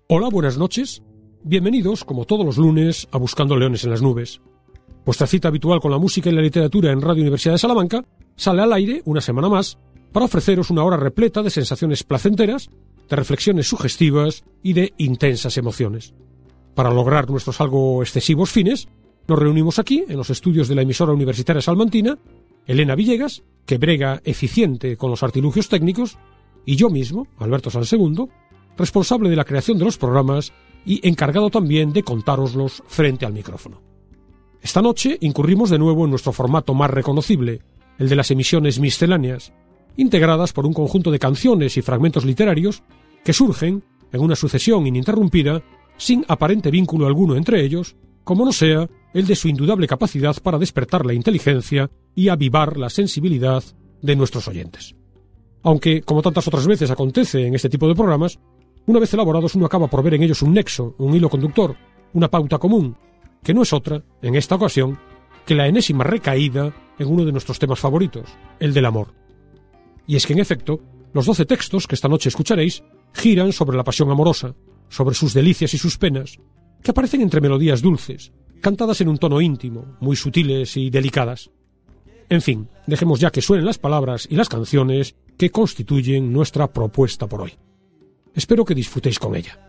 Hola, buenas noches. Bienvenidos, como todos los lunes, a Buscando Leones en las Nubes. Vuestra cita habitual con la música y la literatura en Radio Universidad de Salamanca sale al aire una semana más para ofreceros una hora repleta de sensaciones placenteras, de reflexiones sugestivas y de intensas emociones. Para lograr nuestros algo excesivos fines, nos reunimos aquí, en los estudios de la emisora universitaria salmantina, Elena Villegas, que brega eficiente con los artilugios técnicos, y yo mismo, Alberto Sansegundo, responsable de la creación de los programas y encargado también de contároslos frente al micrófono. Esta noche incurrimos de nuevo en nuestro formato más reconocible, el de las emisiones misceláneas, integradas por un conjunto de canciones y fragmentos literarios que surgen en una sucesión ininterrumpida, sin aparente vínculo alguno entre ellos, como no sea el de su indudable capacidad para despertar la inteligencia y avivar la sensibilidad de nuestros oyentes. Aunque, como tantas otras veces acontece en este tipo de programas, una vez elaborados uno acaba por ver en ellos un nexo, un hilo conductor, una pauta común, que no es otra, en esta ocasión, que la enésima recaída en uno de nuestros temas favoritos, el del amor. Y es que, en efecto, los 12 textos que esta noche escucharéis giran sobre la pasión amorosa, sobre sus delicias y sus penas, que aparecen entre melodías dulces, cantadas en un tono íntimo, muy sutiles y delicadas. En fin, dejemos ya que suenen las palabras y las canciones que constituyen nuestra propuesta por hoy. Espero que disfrutéis con ella.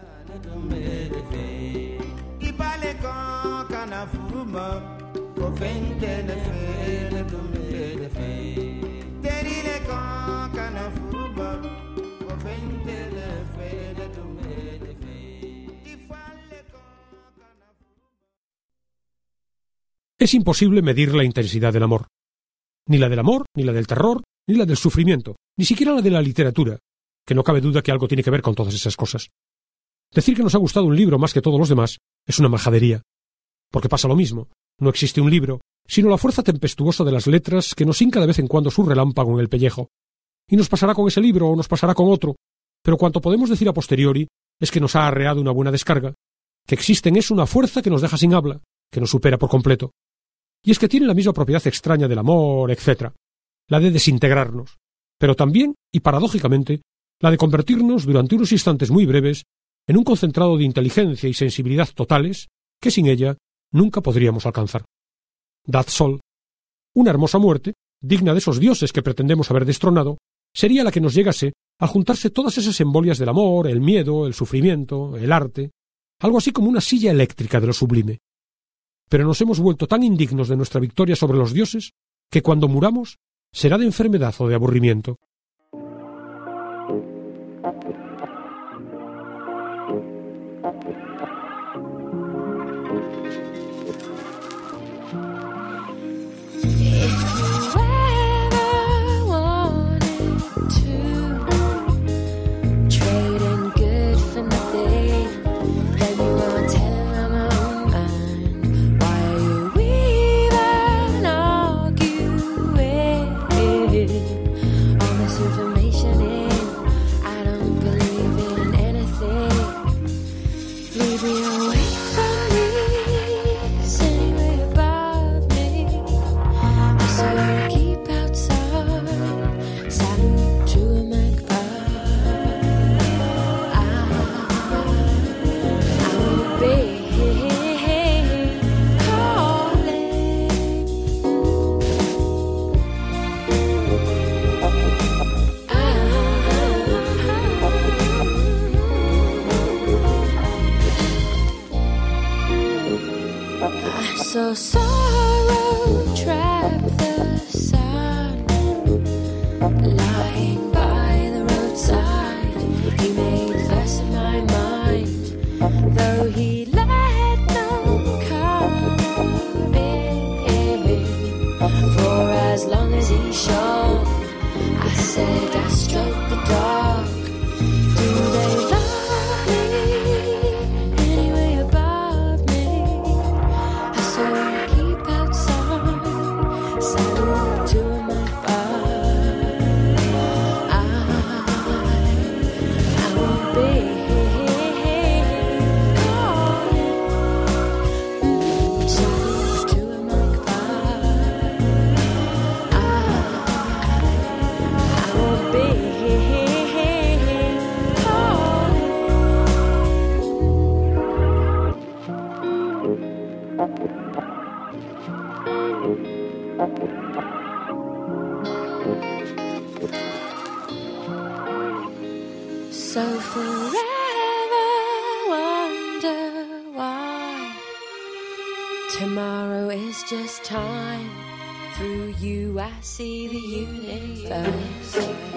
Es imposible medir la intensidad del amor. Ni la del amor, ni la del terror, ni la del sufrimiento, ni siquiera la de la literatura, que no cabe duda que algo tiene que ver con todas esas cosas. Decir que nos ha gustado un libro más que todos los demás es una majadería, porque pasa lo mismo. No existe un libro, sino la fuerza tempestuosa de las letras que nos hinca de vez en cuando su relámpago en el pellejo. Y nos pasará con ese libro o nos pasará con otro, pero cuanto podemos decir a posteriori es que nos ha arreado una buena descarga, que existe en eso una fuerza que nos deja sin habla, que nos supera por completo. Y es que tiene la misma propiedad extraña del amor, etc., la de desintegrarnos, pero también, y paradójicamente, la de convertirnos durante unos instantes muy breves en un concentrado de inteligencia y sensibilidad totales que sin ella nunca podríamos alcanzar. That's all. Una hermosa muerte, digna de esos dioses que pretendemos haber destronado, sería la que nos llegase al juntarse todas esas embolias del amor, el miedo, el sufrimiento, el arte, algo así como una silla eléctrica de lo sublime. Pero nos hemos vuelto tan indignos de nuestra victoria sobre los dioses que cuando muramos será de enfermedad o de aburrimiento. So sorrow trapped the sun, lying by the roadside. He made verse in my mind, though he let no color in. For as long as he shone, I said I stroked the dark. Do they love me anyway above me? I saw her keep outside, salute to a magpie. I won't be calling, salute to a magpie. I won't be calling. So forever wonder why tomorrow is just time. Through you I see the universe.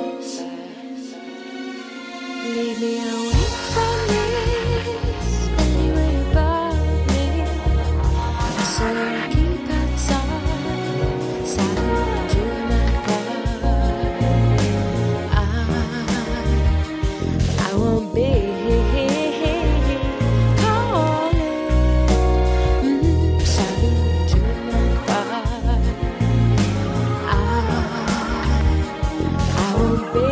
Leave me away from this, anyway above me. So I keep outside, silent to my I won't be calling, silent to my I won't be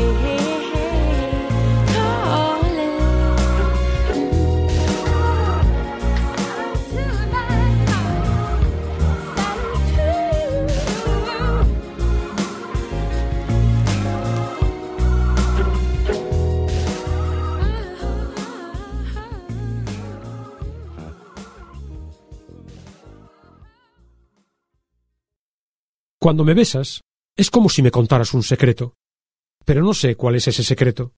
Cuando me besas, es como si me contaras un secreto, pero no sé cuál es ese secreto.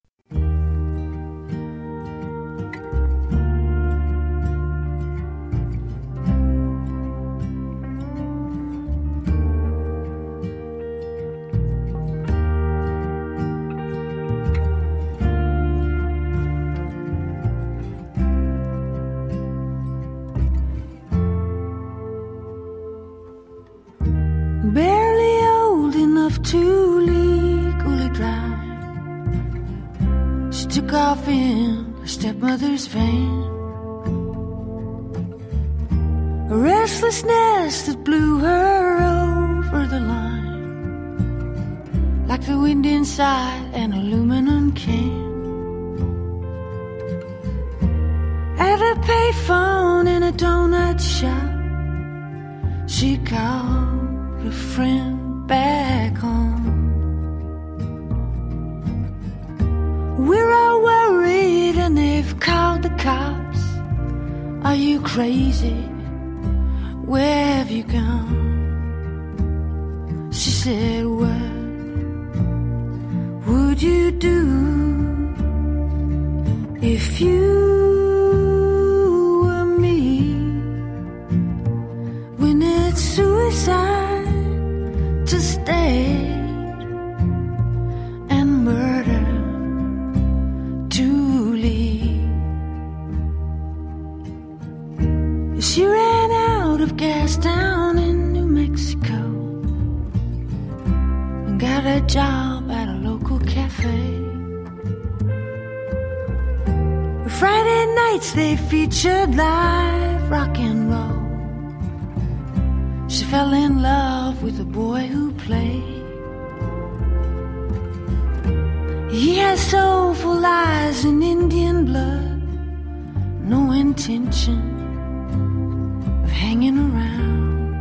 Barely old enough to legally drive. She took off in her stepmother's van. A restlessness that blew her over the line, like the wind inside an aluminum can. At a payphone in a donut shop, she called a friend back home. We're all worried and they've called the cops. Are you crazy? Where have you gone? She said, what would you do if you were me? When it's suicide to stay and murder to leave. She ran out of gas down in New Mexico and got a job at a local cafe. Friday nights they featured live rock and roll. She fell in love with the boy who played. He has soulful eyes and Indian blood, no intention of hanging around.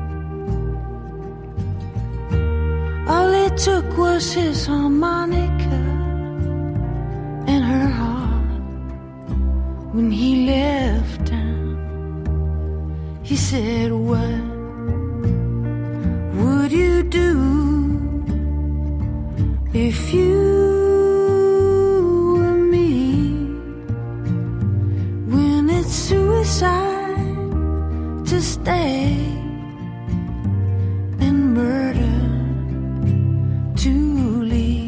All it took was his harmonica and her heart. When he left town, he said, what would you do if you were me? When it's suicide to stay and murder to leave.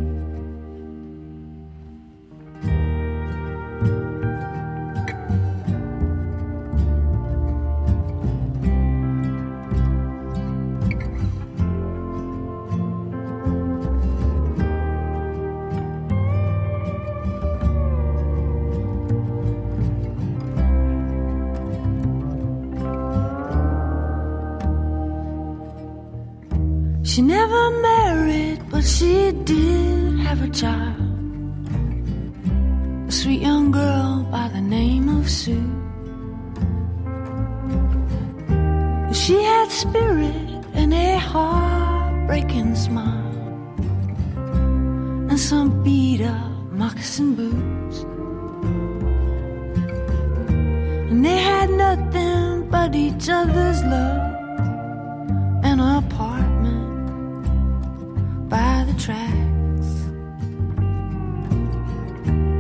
She never married, but she did have a child, a sweet young girl by the name of Sue. She had spirit and a heartbreaking smile and some beat-up moccasin boots. And they had nothing but each other's love and an apartment by the tracks.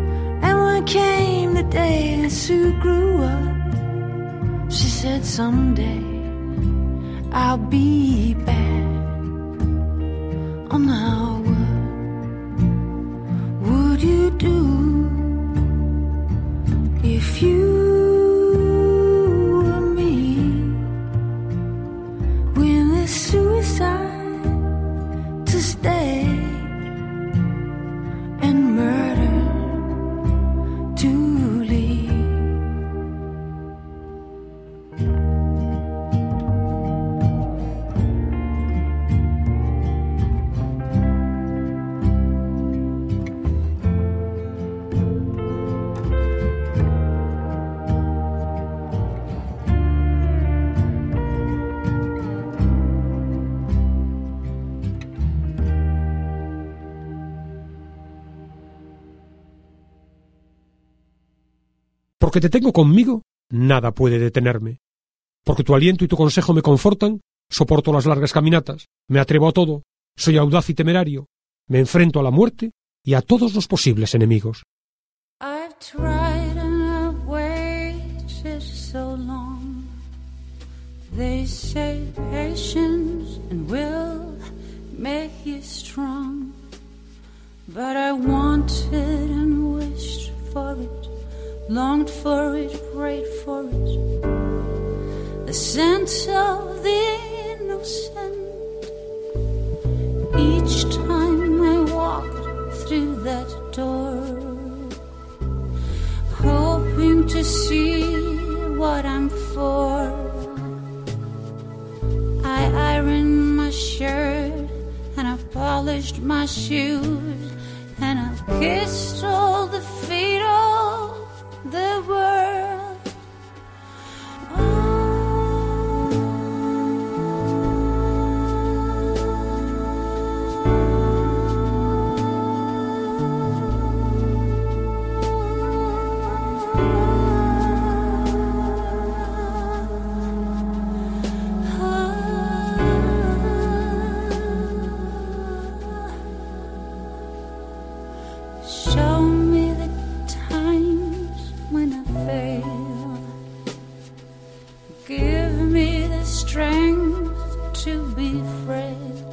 then came the day that Sue grew up. She said someday I'll be back. Oh, now what would you do if you were me? When there's suicide to stay and murder to leave. Porque te tengo conmigo, nada puede detenerme. Porque tu aliento y tu consejo me confortan, soporto las largas caminatas, me atrevo a todo, soy audaz y temerario, me enfrento a la muerte y a todos los posibles enemigos. I've tried and I've waited so long. They say patience and will make you strong. But I wanted and wished for it, longed for it, prayed for it. The sense of the innocent. Each time I walked through that door, hoping to see what I'm for. I ironed my shirt and I polished my shoes, and I've kissed all the feet of the world. Show me the times when I fail. Give me the strength to be afraid,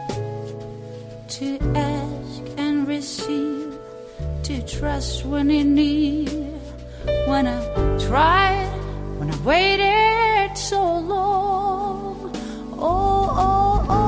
to ask and receive, to trust when in need. When I tried, when I waited so long, oh, oh, oh.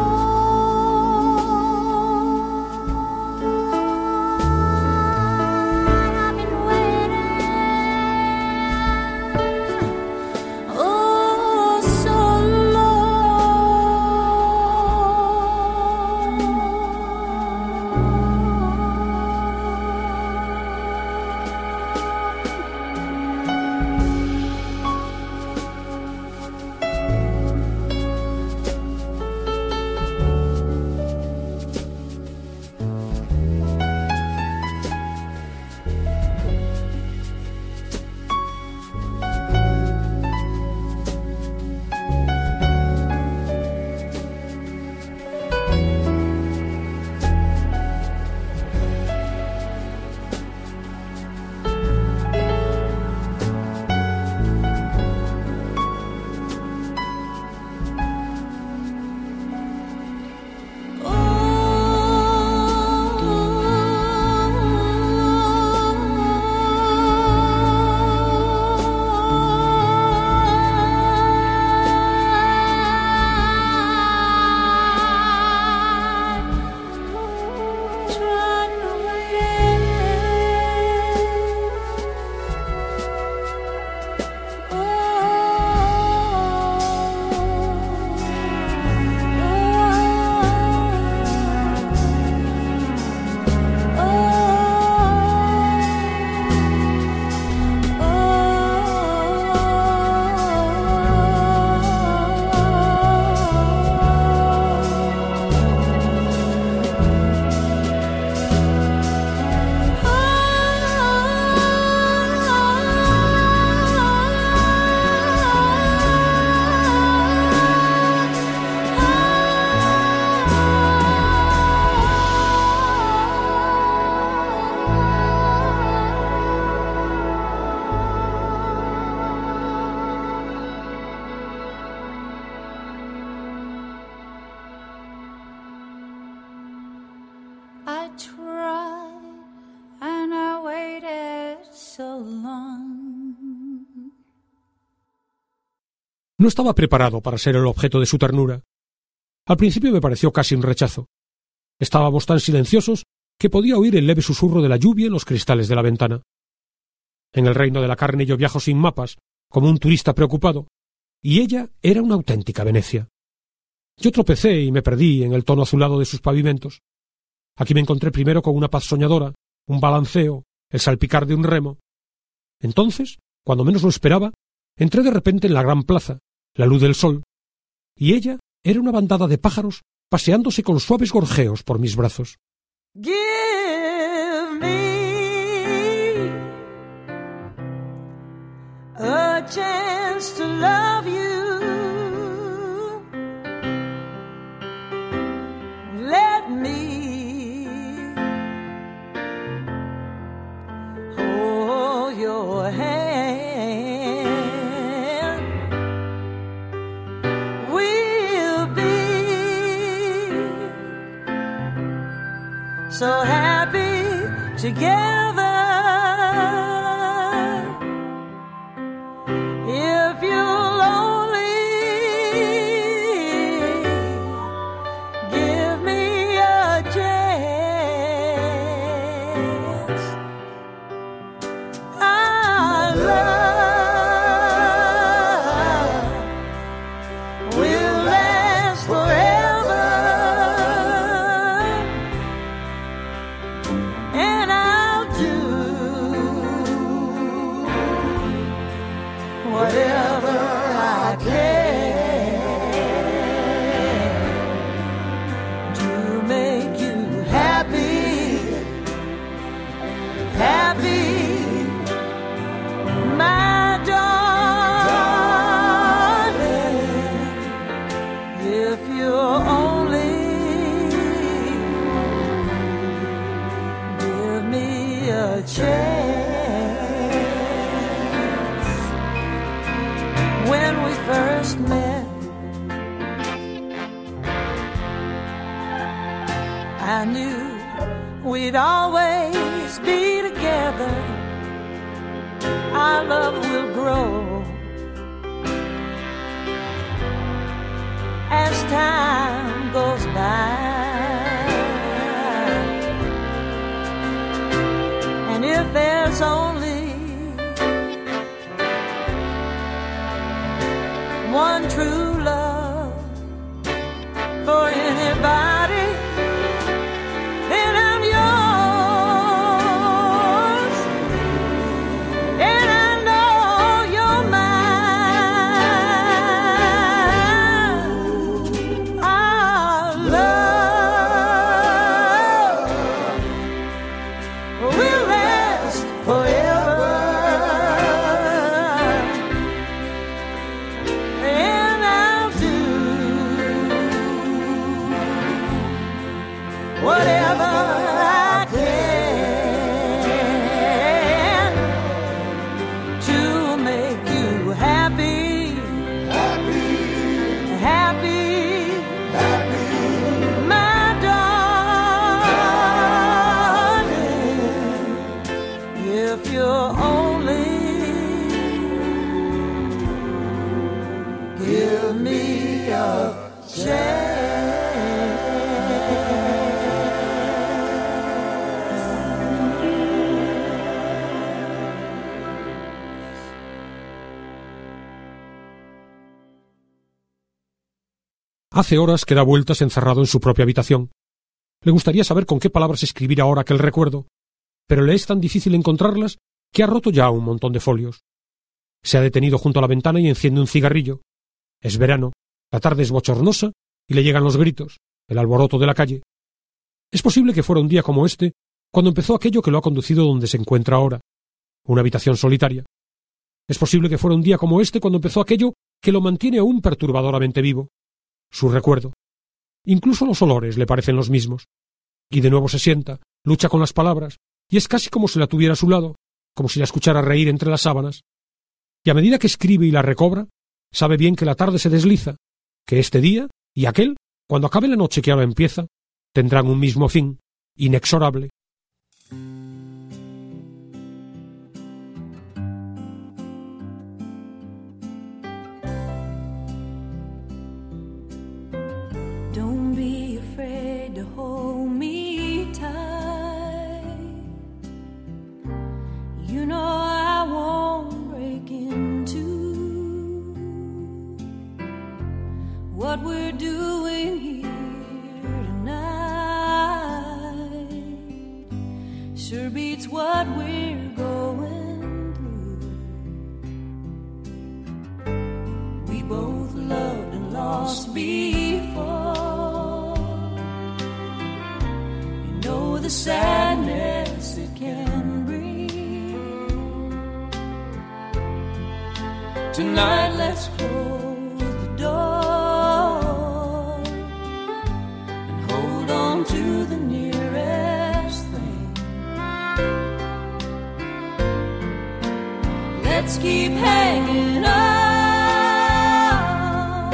No estaba preparado para ser el objeto de su ternura. Al principio me pareció casi un rechazo. Estábamos tan silenciosos que podía oír el leve susurro de la lluvia en los cristales de la ventana. En el reino de la carne yo viajo sin mapas, como un turista preocupado, y ella era una auténtica Venecia. Yo tropecé y me perdí en el tono azulado de sus pavimentos. Aquí me encontré primero con una paz soñadora, un balanceo, el salpicar de un remo. Entonces, cuando menos lo esperaba, entré de repente en la gran plaza, la luz del sol, y ella era una bandada de pájaros paseándose con suaves gorjeos por mis brazos. Give me a chance to love you. Let me hold your hand. We'll be so happy together. If you'll only give me a chance, our love will last forever, and I'll do whatever I can to make you happy, happy, my darling. If you only give me a chance. When we first met, I knew we'd always be together. Our love will grow as time goes by. And if there's only one true love for anybody, then I'm yours, and I know you're mine. Our love will last forever, and I'll do whatever I can to make you happy, happy, happy, happy, my darling. If you only give me a chance. Hace horas que da vueltas encerrado en su propia habitación. Le gustaría saber con qué palabras escribir ahora aquel recuerdo, pero le es tan difícil encontrarlas que ha roto ya un montón de folios. Se ha detenido junto a la ventana y enciende un cigarrillo. Es verano, la tarde es bochornosa y le llegan los gritos, el alboroto de la calle. Es posible que fuera un día como este cuando empezó aquello que lo ha conducido donde se encuentra ahora, una habitación solitaria. Es posible que fuera un día como este cuando empezó aquello que lo mantiene aún perturbadoramente vivo, su recuerdo. Incluso los olores le parecen los mismos. Y de nuevo se sienta, lucha con las palabras, y es casi como si la tuviera a su lado, como si la escuchara reír entre las sábanas. Y a medida que escribe y la recobra, sabe bien que la tarde se desliza, que este día y aquel, cuando acabe la noche que ahora empieza, tendrán un mismo fin, inexorable. You know I won't break into what we're doing here tonight. Sure beats what we're going through. We both loved and lost before. You know the sadness it can bring. Tonight let's close the door and hold on to the nearest thing. Let's keep hanging on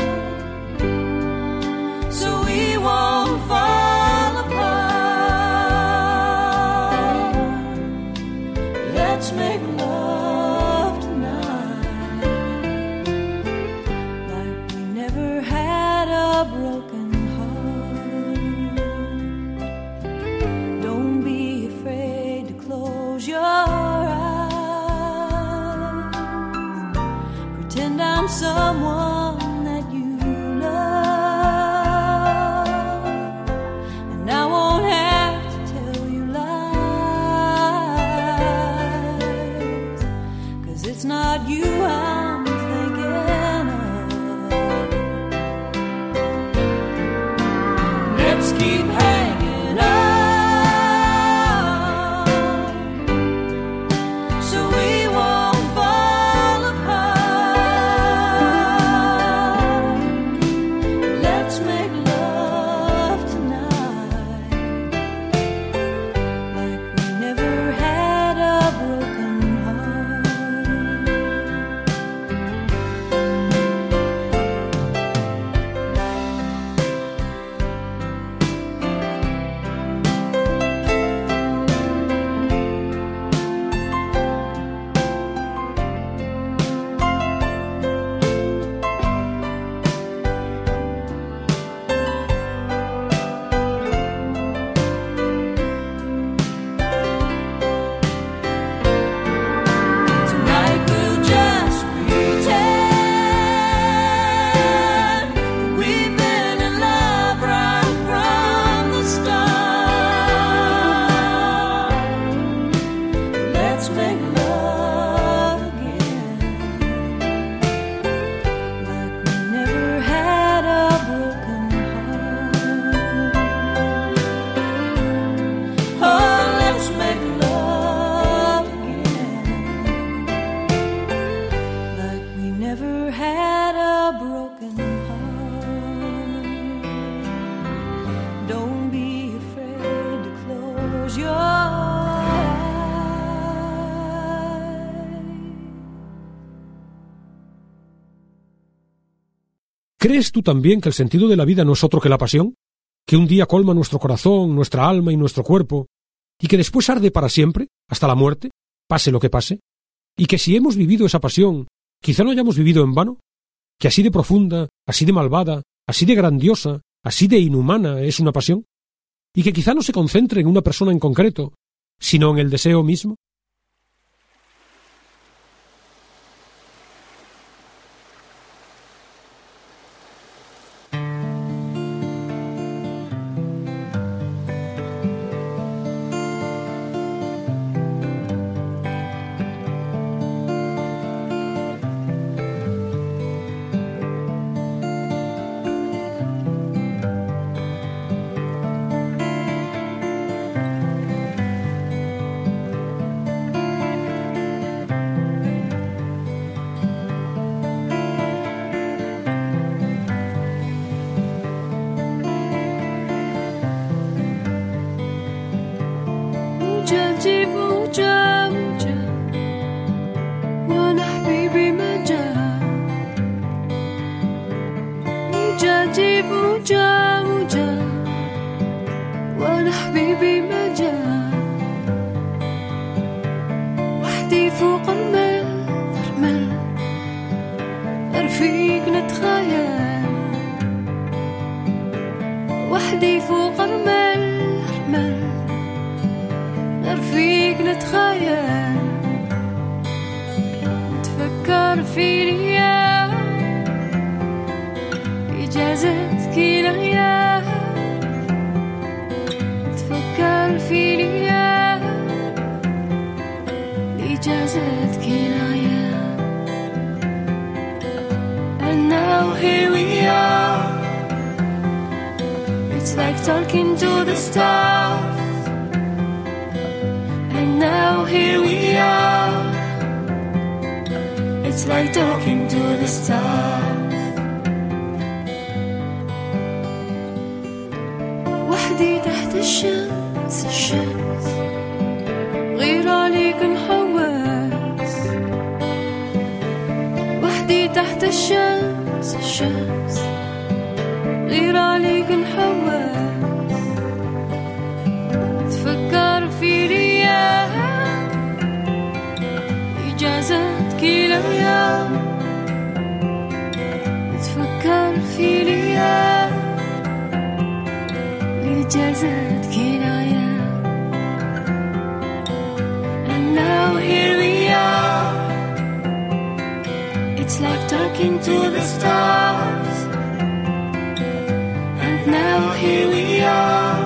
so we won't fall apart. Let's make love tonight like we never had a broken heart. Don't be afraid to close your eyes. Pretend I'm someone that you love, and I won't have to tell you lies, 'cause it's not you I'm thinking of. Let's keep hanging on so we won't fall apart. Let's make love tonight like we never had a broken heart. Tonight we'll just pretend we've been in love right from the start. Let's make love again like we never had a broken heart. Oh, let's make love again like we never had a broken heart. Don't be afraid to close your eyes. ¿Crees tú también que el sentido de la vida no es otro que la pasión? ¿Que un día colma nuestro corazón, nuestra alma y nuestro cuerpo, y que después arde para siempre, hasta la muerte, pase lo que pase? ¿Y que si hemos vivido esa pasión, quizá no hayamos vivido en vano? ¿Que así de profunda, así de malvada, así de grandiosa, así de inhumana es una pasión? ¿Y que quizá no se concentre en una persona en concreto, sino en el deseo mismo? وانا حبيبي ما جاء وحدي فوق رمل رفيق نتخيل وحدي فوق رمل رفيق نتخيل talking to the stars, and now here we are. It's like talking to the stars. وحدي تحت الشمس الشمس غير عليك نحوس. وحدي تحت الشمس الشمس غير عليك نحوس. تفكر في رياح إجازات كل يوم. تفكر في رياح إجازات كل يوم. And now here we are. It's like talking to the stars. Now here we are.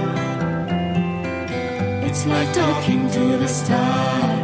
It's like talking to the stars.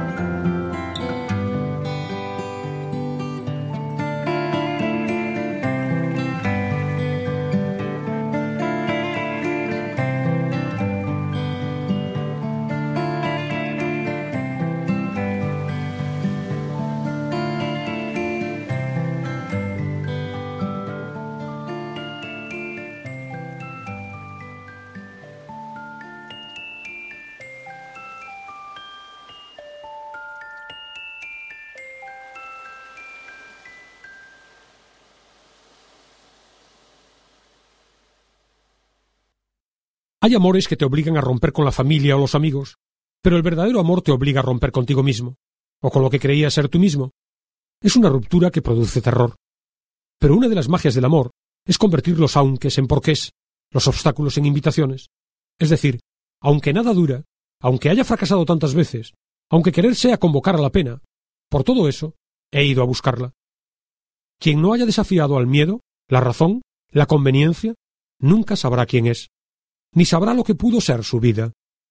Hay amores que te obligan a romper con la familia o los amigos, pero el verdadero amor te obliga a romper contigo mismo, o con lo que creías ser tú mismo. Es una ruptura que produce terror. Pero una de las magias del amor es convertir los aunques en porqués, los obstáculos en invitaciones. Es decir, aunque nada dura, aunque haya fracasado tantas veces, aunque querer sea convocar a la pena, por todo eso he ido a buscarla. Quien no haya desafiado al miedo, la razón, la conveniencia, nunca sabrá quién es, ni sabrá lo que pudo ser su vida.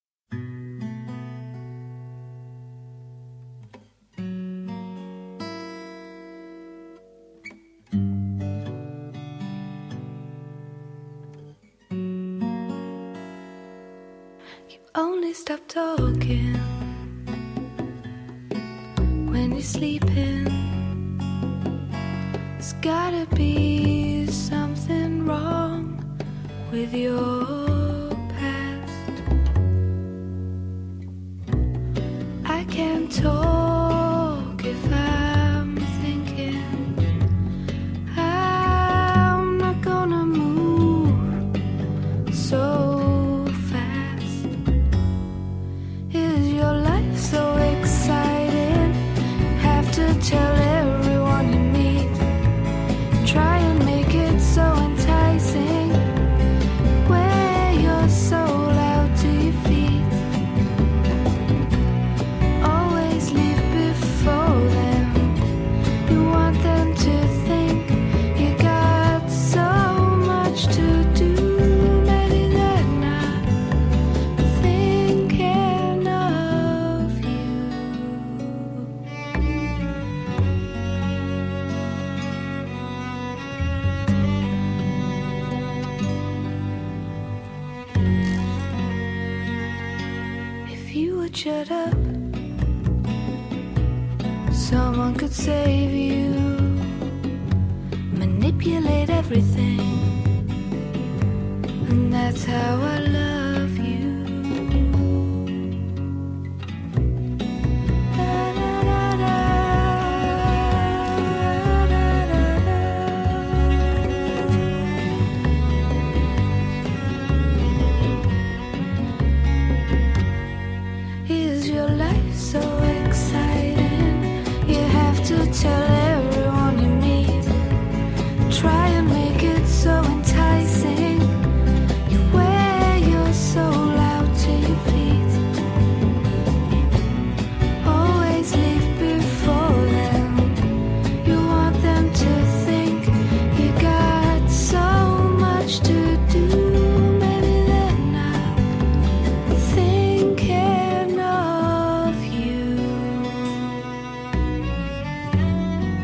You only stop talking when you're sleeping. There's gotta be something wrong with your can't talk if I'm thinking. I'm not gonna move so fast. Is your life so exciting? Have to tell everyone you meet. Try and make it so enticing. Wear your soul out to your feet. Shut up. Someone could save you. Manipulate everything. And that's how I love you. Tell everyone you meet. Try and make it so enticing. You wear your soul out to your feet. Always leave before them. You want them to think you got so much to do. Maybe they're not thinking of you.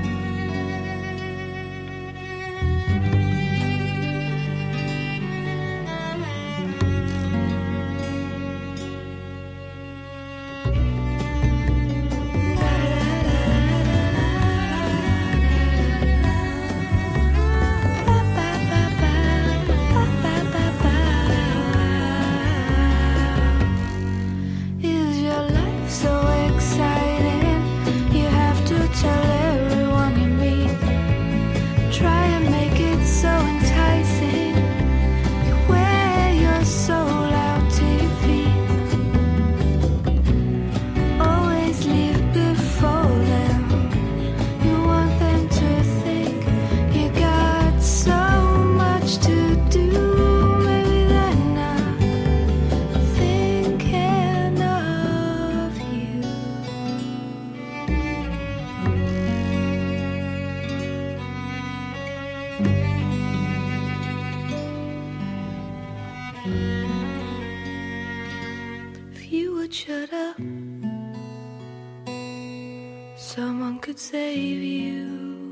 someone could save you,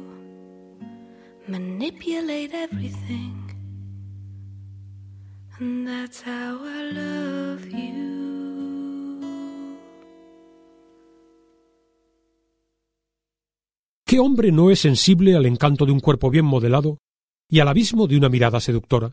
manipulate everything, and that's how I love you. ¿Qué hombre no es sensible al encanto de un cuerpo bien modelado y al abismo de una mirada seductora?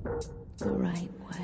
the right way.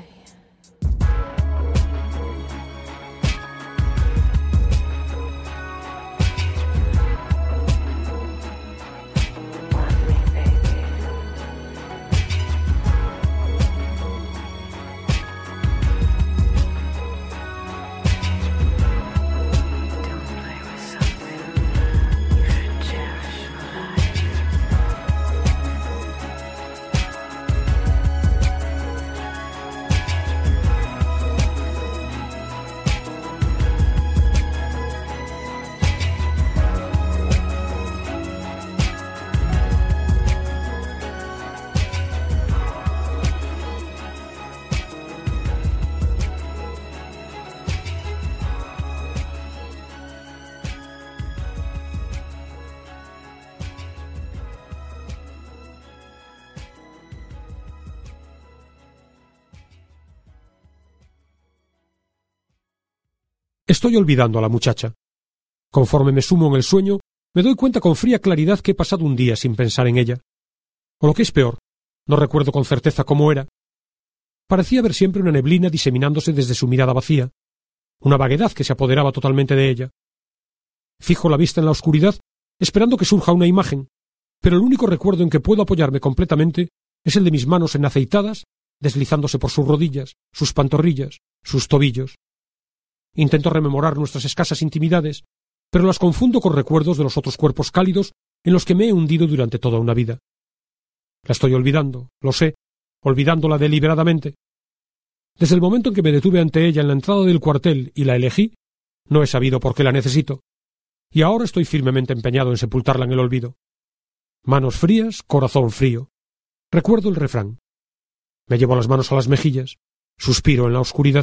Estoy olvidando a la muchacha. Conforme me sumo en el sueño, me doy cuenta con fría claridad que he pasado un día sin pensar en ella. O lo que es peor, no recuerdo con certeza cómo era. Parecía ver siempre una neblina diseminándose desde su mirada vacía, una vaguedad que se apoderaba totalmente de ella. Fijo la vista en la oscuridad, esperando que surja una imagen, pero el único recuerdo en que puedo apoyarme completamente es el de mis manos enaceitadas, deslizándose por sus rodillas, sus pantorrillas, sus tobillos. Intento rememorar nuestras escasas intimidades, pero las confundo con recuerdos de los otros cuerpos cálidos en los que me he hundido durante toda una vida. La estoy olvidando, lo sé, olvidándola deliberadamente. Desde el momento en que me detuve ante ella en la entrada del cuartel y la elegí, no he sabido por qué la necesito, y ahora estoy firmemente empeñado en sepultarla en el olvido. Manos frías, corazón frío. Recuerdo el refrán. Me llevo las manos a las mejillas, suspiro en la oscuridad.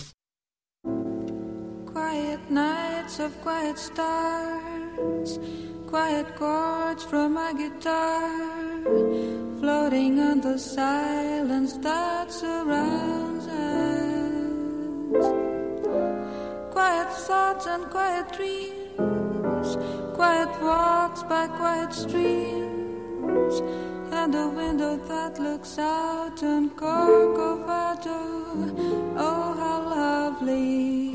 Nights of quiet stars, quiet chords from my guitar, floating on the silence that surrounds us. Quiet thoughts and quiet dreams, quiet walks by quiet streams, and a window that looks out on Corcovado. Oh, how lovely.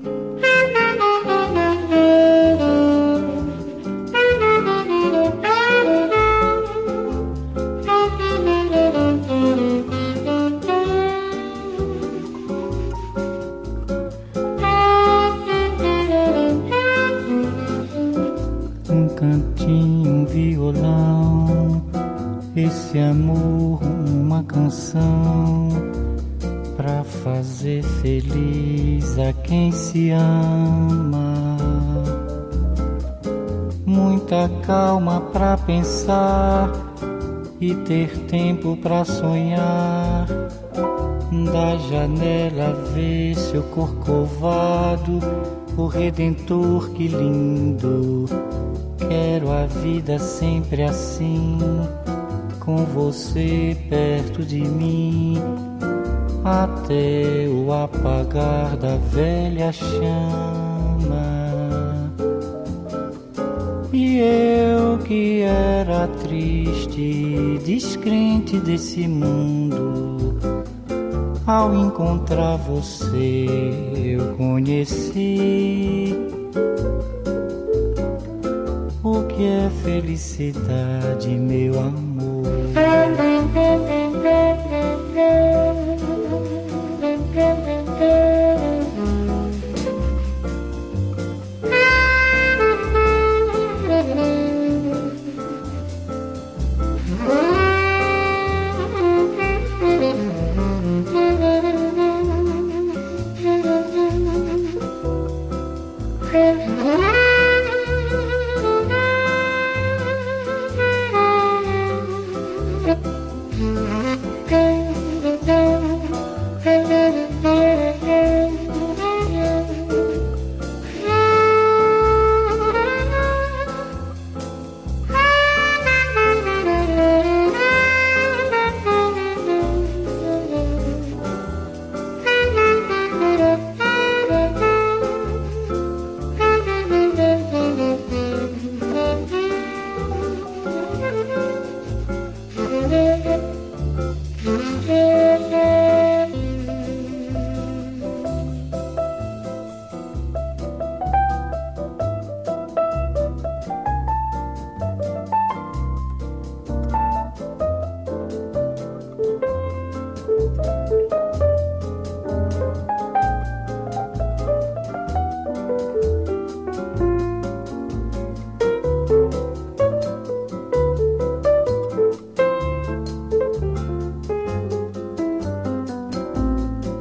Cantinho, violão, esse amor, uma canção pra fazer feliz a quem se ama. Muita calma pra pensar e ter tempo pra sonhar. Da janela ver seu corcovado, o Redentor, que lindo. Quero a vida sempre assim, com você perto de mim, até o apagar da velha chama. E eu que era triste, descrente desse mundo, ao encontrar você eu conheci o que é felicidade, meu amor.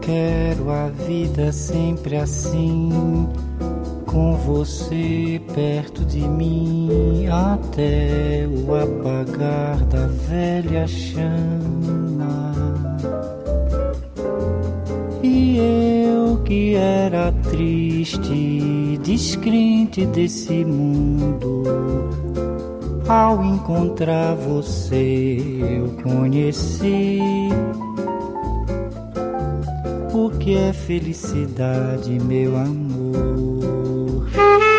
quero a vida sempre assim, com você perto de mim, até o apagar da velha chama. E eu que era triste, descrente desse mundo, ao encontrar você eu conheci o que é felicidade, meu amor.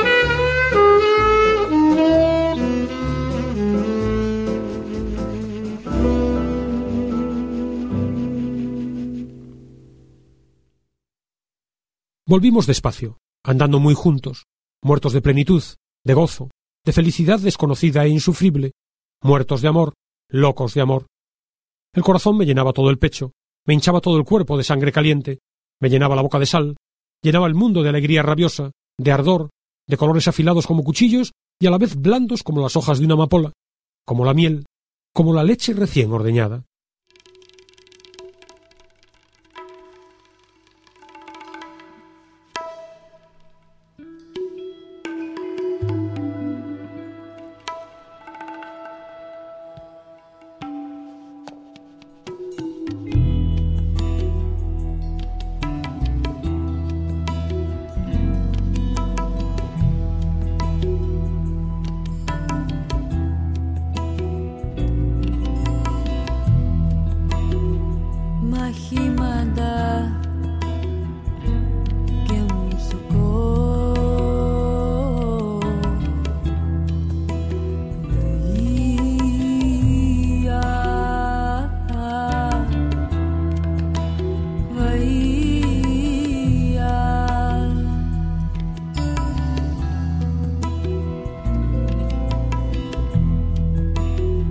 Volvimos despacio, andando muy juntos, muertos de plenitud, de gozo, de felicidad desconocida e insufrible, muertos de amor, locos de amor. El corazón me llenaba todo el pecho, me hinchaba todo el cuerpo de sangre caliente, me llenaba la boca de sal, llenaba el mundo de alegría rabiosa, de ardor, de colores afilados como cuchillos y a la vez blandos como las hojas de una amapola, como la miel, como la leche recién ordeñada.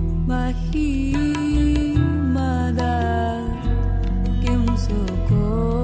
Mahimada Kim Soko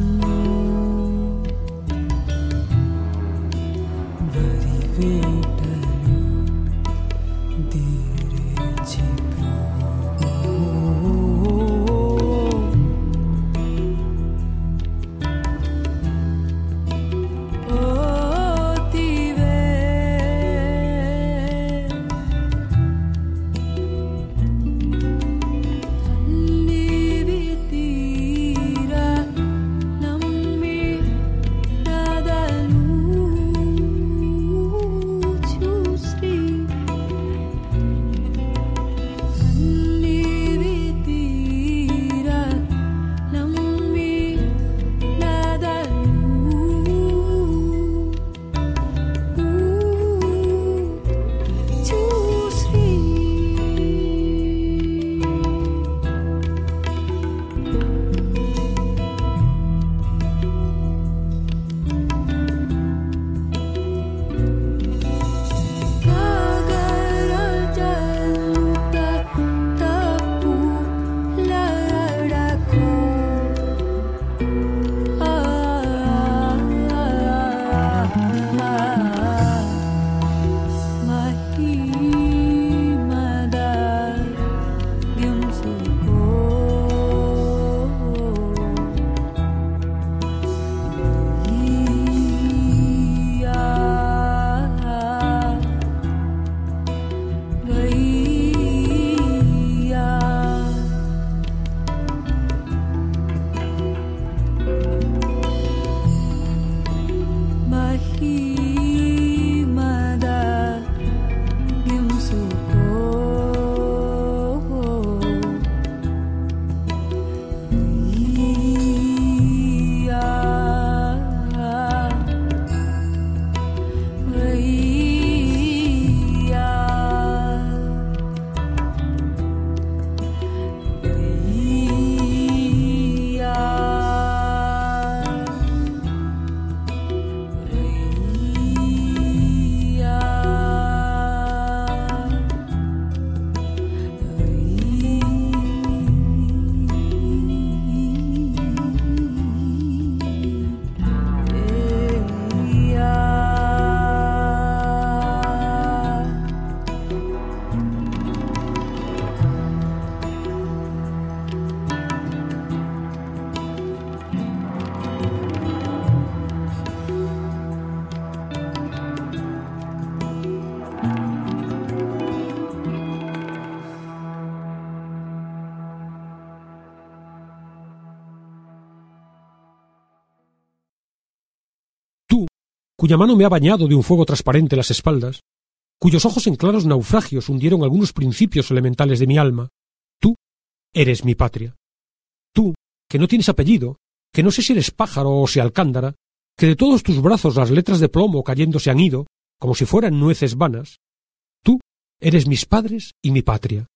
cuya mano me ha bañado de un fuego transparente las espaldas, cuyos ojos en claros naufragios hundieron algunos principios elementales de mi alma, tú eres mi patria. Tú, que no tienes apellido, que no sé si eres pájaro o si alcándara, que de todos tus brazos las letras de plomo cayendo se han ido, como si fueran nueces vanas, tú eres mis padres y mi patria.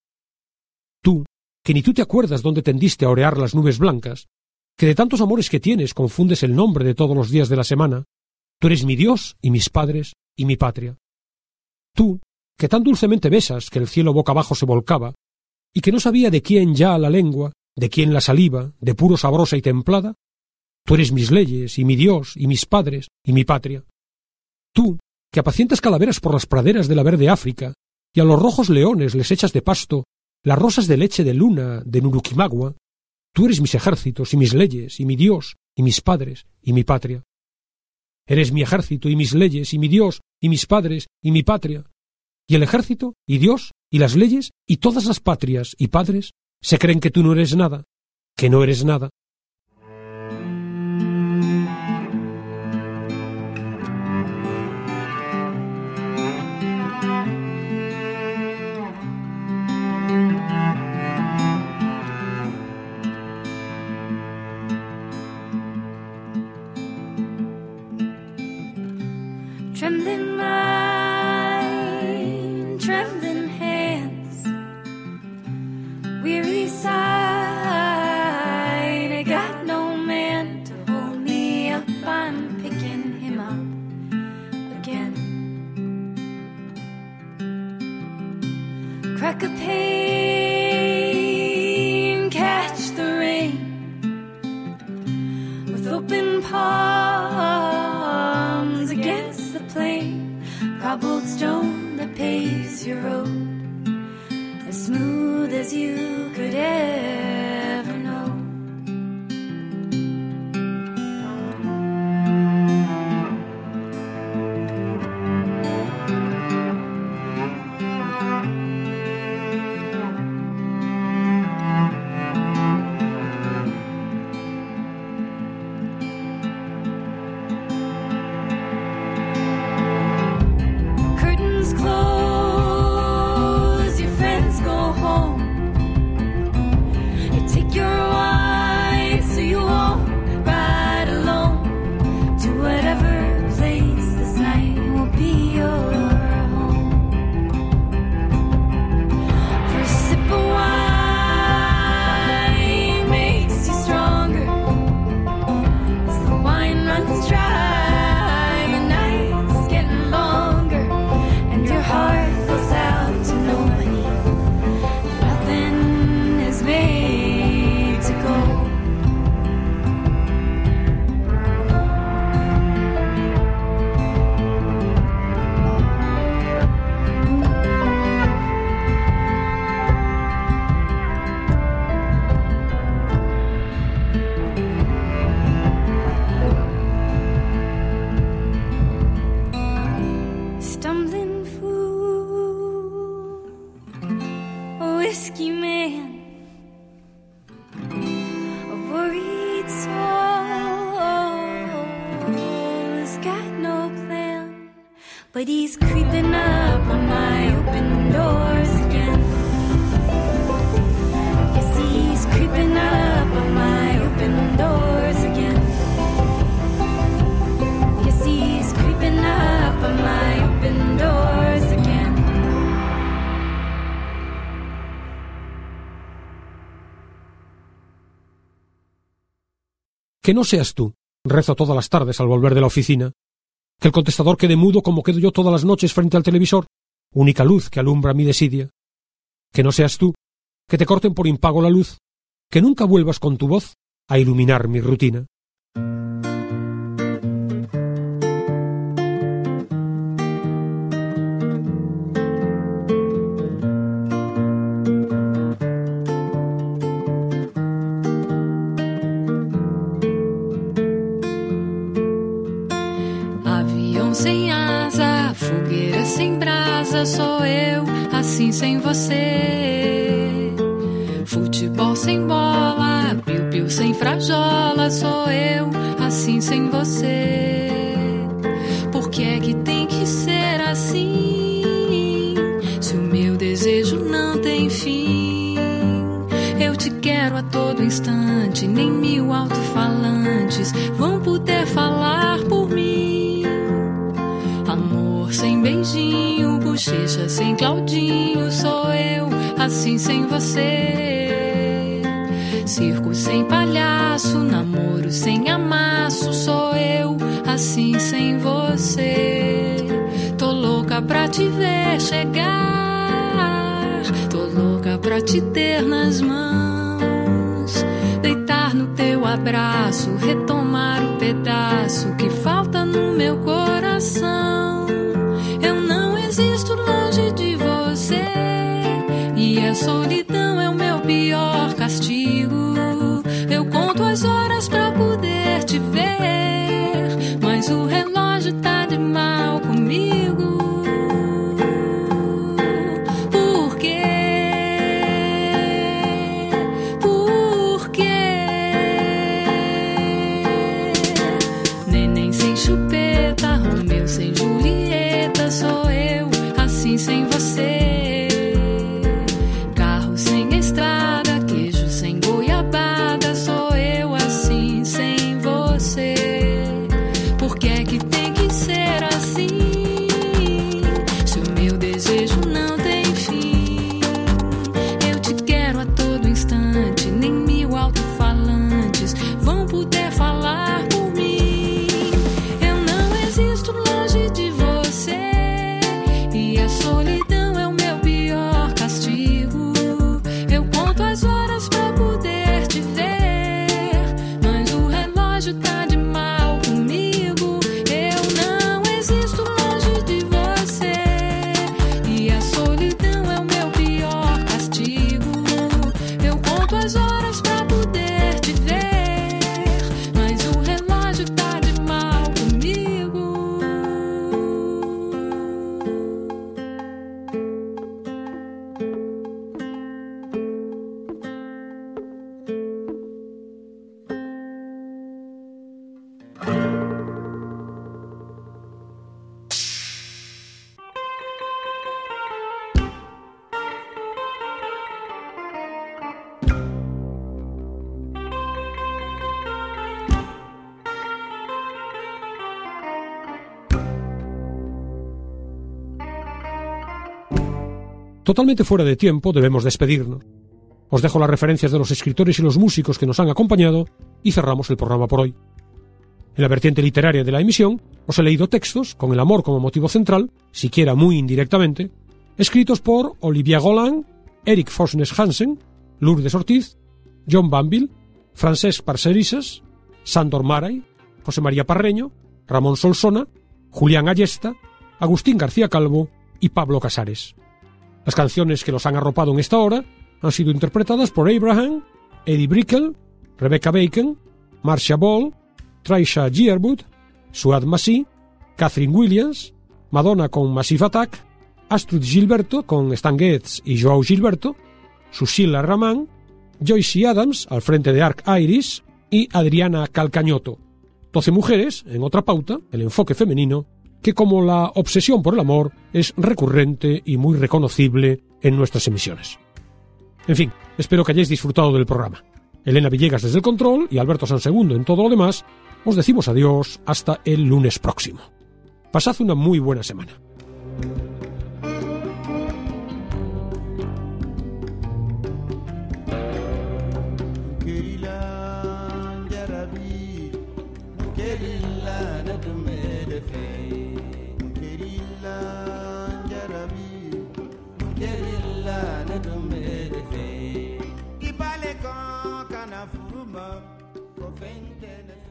Tú, que ni tú te acuerdas dónde tendiste a orear las nubes blancas, que de tantos amores que tienes confundes el nombre de todos los días de la semana, tú eres mi Dios y mis padres y mi patria. Tú, que tan dulcemente besas que el cielo boca abajo se volcaba, y que no sabía de quién ya la lengua, de quién la saliva, de puro sabrosa y templada, tú eres mis leyes y mi Dios y mis padres y mi patria. Tú, que apacientas calaveras por las praderas de la verde África, y a los rojos leones les echas de pasto las rosas de leche de luna de Nuruquimagua, tú eres mis ejércitos y mis leyes y mi Dios y mis padres y mi patria. Eres mi ejército y mis leyes y mi Dios y mis padres y mi patria. Y el ejército y Dios y las leyes y todas las patrias y padres se creen que tú no eres nada, que no eres nada. Trembling mind, trembling hands, weary side. I got no man to hold me up. I'm picking him up again. Crack a pane, catch the rain with open open palms against the plain cobblestone that paves your road, as smooth as you could ever know. Curtains close, your friends go home. You take your wine so you won't ride alone to whatever place this night will be your home. For a sip of wine makes you stronger as the wine runs dry. The nights getting longer and your heart goes out to nobody. Nothing is made to go. Stumbling fool, a whiskey man, a worried soul has got no plan, but he's creeping up on my open doors again. Yes, he's creeping up on my open doors again. Yes, he's creeping up on my open doors again. Que no seas tú, rezo todas las tardes al volver de la oficina. Que el contestador quede mudo como quedo yo todas las noches frente al televisor, única luz que alumbra mi desidia. Que no seas tú, que te corten por impago la luz, que nunca vuelvas con tu voz a iluminar mi rutina. Avião sem asa, fogueira sem brasa, sou eu, assim sem você. Futebol sem bola, piu-piu sem frajola, sou eu, assim sem você. Por que é que tem que ser assim? Se o meu desejo não tem fim, eu te quero a todo instante, nem 1000 alto-falantes vão poder falar por mim. Amor sem beijinho, bochecha sem Claudinho, sou eu, assim sem você. Circo sem palhaço, namoro sem amasso, sou eu, assim sem você. Tô louca pra te ver chegar, tô louca pra te ter nas mãos, deitar no teu abraço, retomar o pedaço que falta no meu coração. Eu não existo longe de você, e a solidão é o meu pior castigo. Eu conto as horas pra poder te ver, mas o relógio tá de mal comigo. Por quê? Por quê? Totalmente fuera de tiempo debemos despedirnos. Os dejo las referencias de los escritores y los músicos que nos han acompañado y cerramos el programa por hoy. En la vertiente literaria de la emisión os he leído textos, con el amor como motivo central, siquiera muy indirectamente, escritos por Olivia Golan, Eric Fosnes Hansen, Lourdes Ortiz, John Banville, Francesc Parcerisas, Sándor Maray, José María Parreño, Ramón Solsona, Julián Ayesta, Agustín García Calvo y Pablo Casares. Las canciones que los han arropado en esta hora han sido interpretadas por Abraham, Eddie Brickell, Rebecca Bacon, Marcia Ball, Trisha Yearwood, Suad Masih, Catherine Williams, Madonna con Massive Attack, Astrud Gilberto con Stan Getz y Joao Gilberto, Susila Rahman, Joyce Adams al frente de Arc Iris y Adriana Calcañoto. 12 mujeres, en otra pauta, el enfoque femenino, que como la obsesión por el amor es recurrente y muy reconocible en nuestras emisiones. En fin, espero que hayáis disfrutado del programa. Elena Villegas desde el control y Alberto Sansegundo en todo lo demás, os decimos adiós hasta el lunes próximo. Pasad una muy buena semana. Furuma, profente